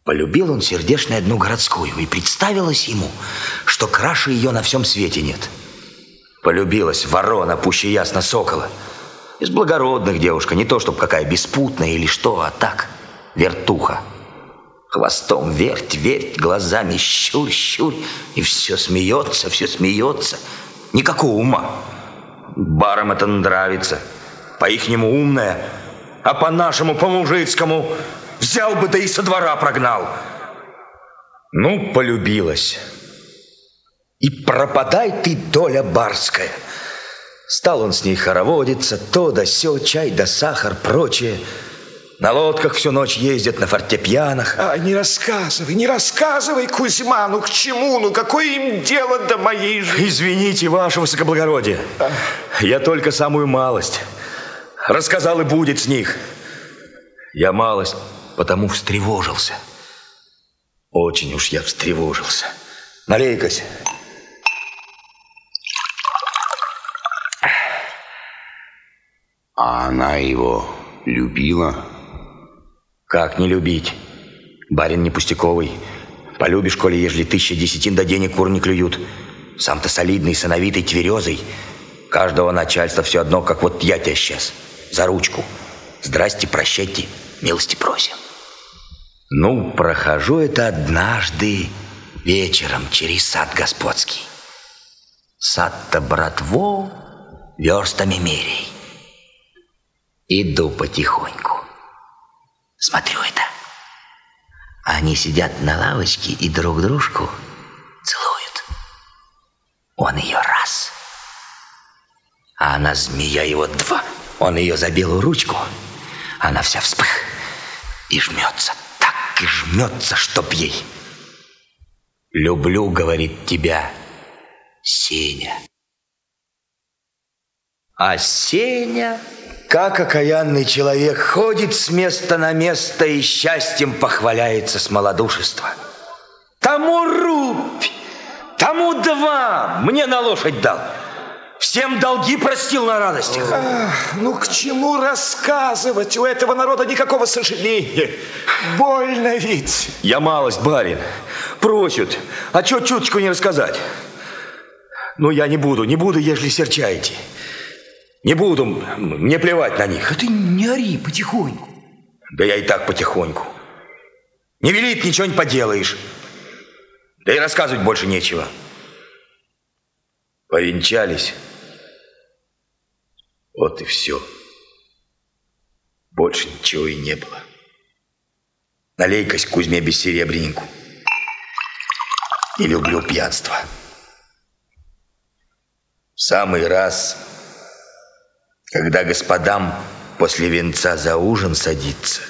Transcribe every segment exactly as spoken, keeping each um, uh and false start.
Полюбил он сердечно одну городскую, и представилось ему, что краше ее на всем свете нет. Полюбилась ворона пуще ясно сокола. Из благородных девушка, не то чтоб какая беспутная или что, а так, вертуха. Хвостом верть, верть, глазами щурь, щурь, и все смеется, все смеется. Никакого ума. Барам это нравится. По-ихнему умная, а по-нашему, по-мужицкому взял бы, да и со двора прогнал. Ну, полюбилась. И пропадай ты, доля барская. Стал он с ней хороводиться, то да сё, чай да сахар, прочее. На лодках всю ночь ездят, на фортепианах. А, не рассказывай, не рассказывай, Кузьма, ну к чему, ну какое им дело до моей жизни? Извините, ваше высокоблагородие, а? Я только самую малость. Рассказал, и будет с них. Я малость потому встревожился. Очень уж я встревожился. Налей-кась. А она его любила? Как не любить? Барин не пустяковый. Полюбишь, коли ежели тысяча десятин да денег кур не клюют. Сам-то солидный, сановитый, тверезый. Каждого начальства все одно, как вот я тебя сейчас. За ручку. Здрасте, прощайте, милости просим. Ну, прохожу это однажды вечером через сад господский. Сад-то, братво, верстами мерей. Иду потихоньку. Смотрю это. Они сидят на лавочке и друг дружку целуют. Он ее раз, а она, змея, его два. Он ее за белую ручку, она вся вспых и жмется. Так и жмется, чтоб ей. Люблю, говорит, тебя, Сеня. А Сеня, как окаянный человек, ходит с места на место и счастьем похваляется с малодушества. Тому рубь, тому два, мне на лошадь дал. Всем долги простил на радостях. Ах, ну к чему рассказывать? У этого народа никакого сожаления. Больно ведь. Я малость, барин. Просят. А чё чуточку не рассказать? Ну, я не буду, не буду, ежели серчаете. Не буду, мне плевать на них. А ты не ори, потихоньку. Да я и так потихоньку. Не велит, ничего не поделаешь. Да и рассказывать больше нечего. Повенчались. Вот и все. Больше ничего и не было. Налей-кась Кузьме бессеребреннику. Не люблю пьянство. В самый раз, когда господам после венца за ужин садится,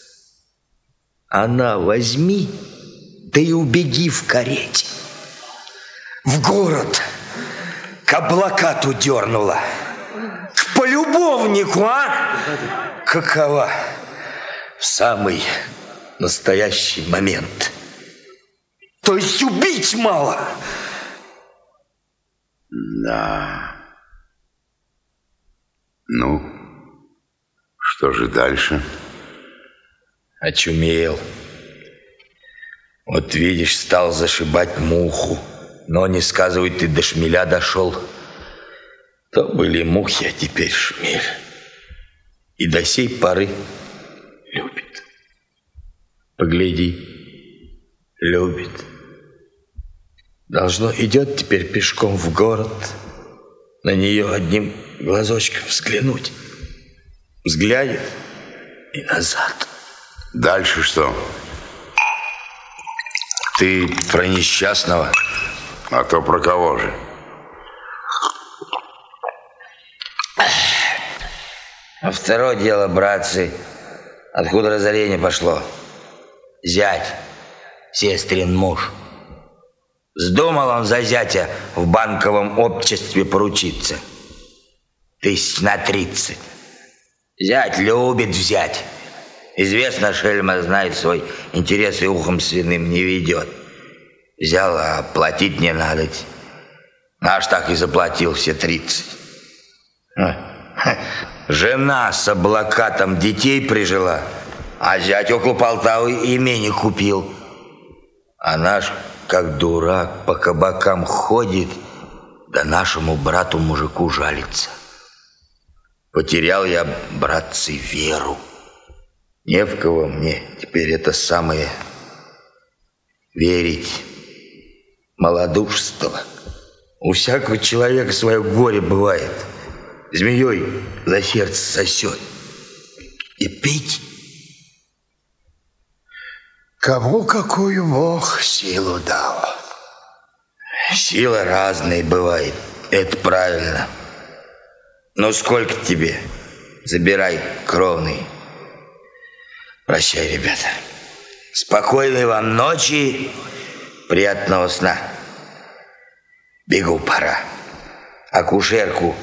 она возьми, да и убеги в карете. В город к облакату дернула. К полюбовнику, а? Какова? В самый настоящий момент. То есть убить мало. Да. Ну, что же дальше? Очумел. Вот видишь, стал зашибать муху. Но не сказывай, ты до шмеля дошел. То были мухи, а теперь шмель. И до сей поры любит. Погляди, любит. Должно, идет теперь пешком в город, на нее одним глазочком взглянуть. Взглянет и назад. Дальше что? Ты про несчастного? А то про кого же? А второе дело, братцы, откуда разорение пошло. Зять, сестрин муж. Вздумал он за зятя в банковом обществе поручиться. Тысяч на тридцать. Зять любит взять. Известно, шельма знает свой интерес и ухом свиным не ведет. Взял, а платить не надо. Наш так и заплатил все тридцать. Жена с облакатом детей прижила, А зять около Полтавы именик купил. А наш, как дурак, по кабакам ходит, да нашему брату-мужику жалится. Потерял я, братцы, веру. Не в кого мне теперь это самое верить. Малодушество. У всякого человека свое горе бывает. Змеей за сердце сосет. И пить. Кому какую Бог силу дал? Сила разная бывает. Это правильно. Но сколько тебе? Забирай, кровный. Прощай, ребята. Спокойной вам ночи. Приятного сна. Бегу, пора. Акушерку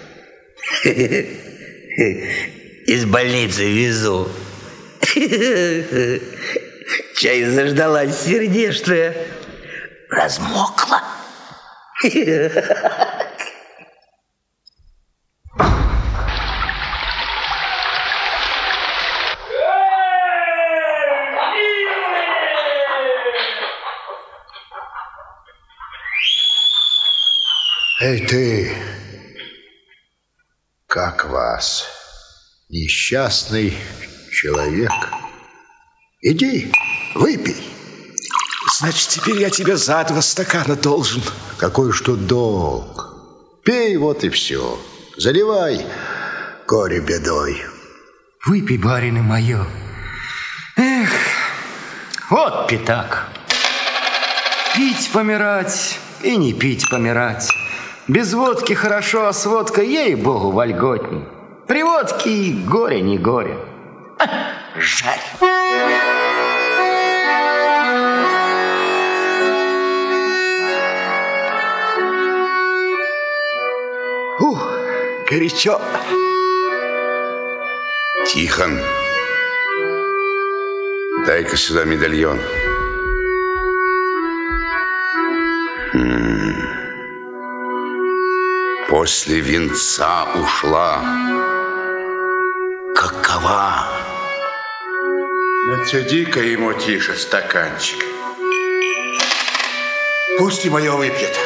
из больницы везу. Чай заждалась сердечная. Размокла. Эй, ты, как вас, несчастный человек? Иди, выпей. Значит, теперь я тебе за два стакана должен. Какой ж тут долг? Пей, вот и все. Заливай горе бедой. Выпей, барины мое. Эх, вот пятак. Пить помирать и не пить помирать. Без водки хорошо, а с водкой, ей-богу, вольготней. При водке и горе не горе. А, жаль. Ух, горячо. Тихон, дай-ка сюда медальон. М-м. После венца ушла. Какова? Нацеди-ка ему тише стаканчик. Пусть и мое выпьет.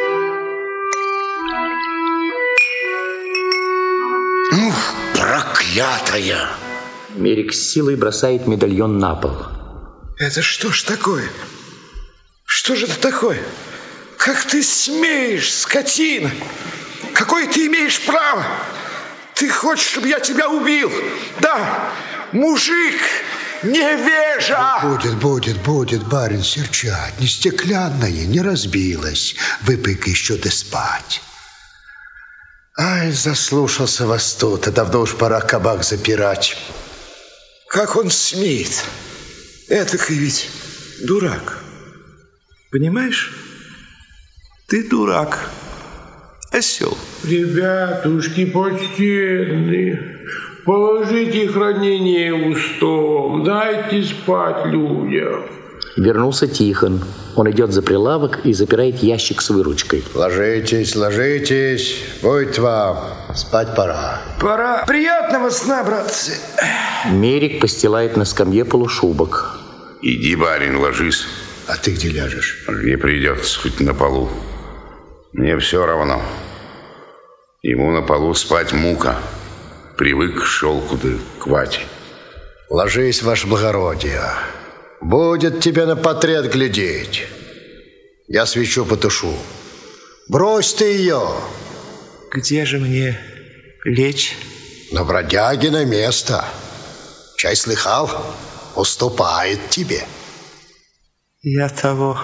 Ух, проклятая! Мерик с силой бросает медальон на пол. Это что ж такое? Что же это такое? Как ты смеешь, скотина? Какое ты имеешь право? Ты хочешь, чтобы я тебя убил? Да, мужик, невежа! Будет, будет, будет, барин, серчать. Не стеклянное, не разбилось. Выпей-ка еще да спать. Ай, заслушался вас тут, а давно уж пора кабак запирать. Как он смеет? Этакой ведь дурак. Понимаешь? Ты дурак. Осел. Ребятушки почтенные, положите хранение устом, дайте спать людям. Вернулся Тихон. Он идет за прилавок и запирает ящик с выручкой. Ложитесь, ложитесь, будет вам, спать пора. Пора. Приятного сна, братцы. Мерик постилает на скамье полушубок. Иди, барин, ложись. А ты где ляжешь? Где придется, хоть на полу. Мне все равно. Ему на полу спать мука. Привык к шелку да к вате. Ложись, ваше благородие. Будет тебе на портрет глядеть. Я свечу потушу. Брось ты ее. Где же мне лечь? На бродяге на место. Чай слыхал? Уступает тебе. Я того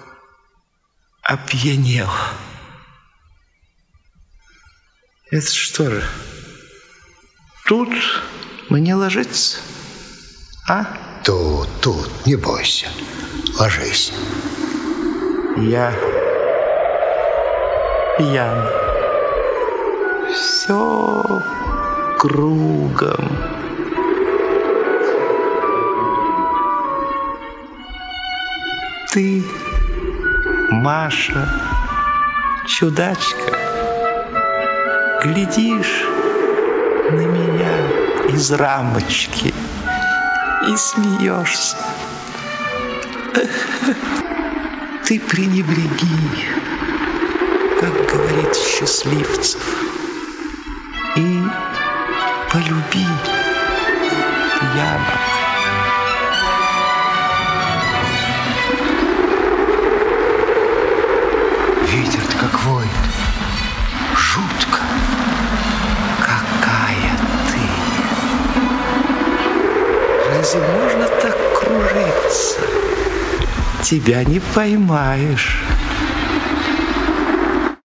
опьянел. Это что же? Тут мне ложиться? А? Тут, тут, не бойся. Ложись. Я пьян. Все кругом. Ты, Маша, чудачка, глядишь на меня из рамочки и смеешься. Ты пренебреги, как говорит Счастливцев, и полюби пьяно. Ветер-то как воет. Жутко. Какая ты! Разве можно так кружиться? Тебя не поймаешь.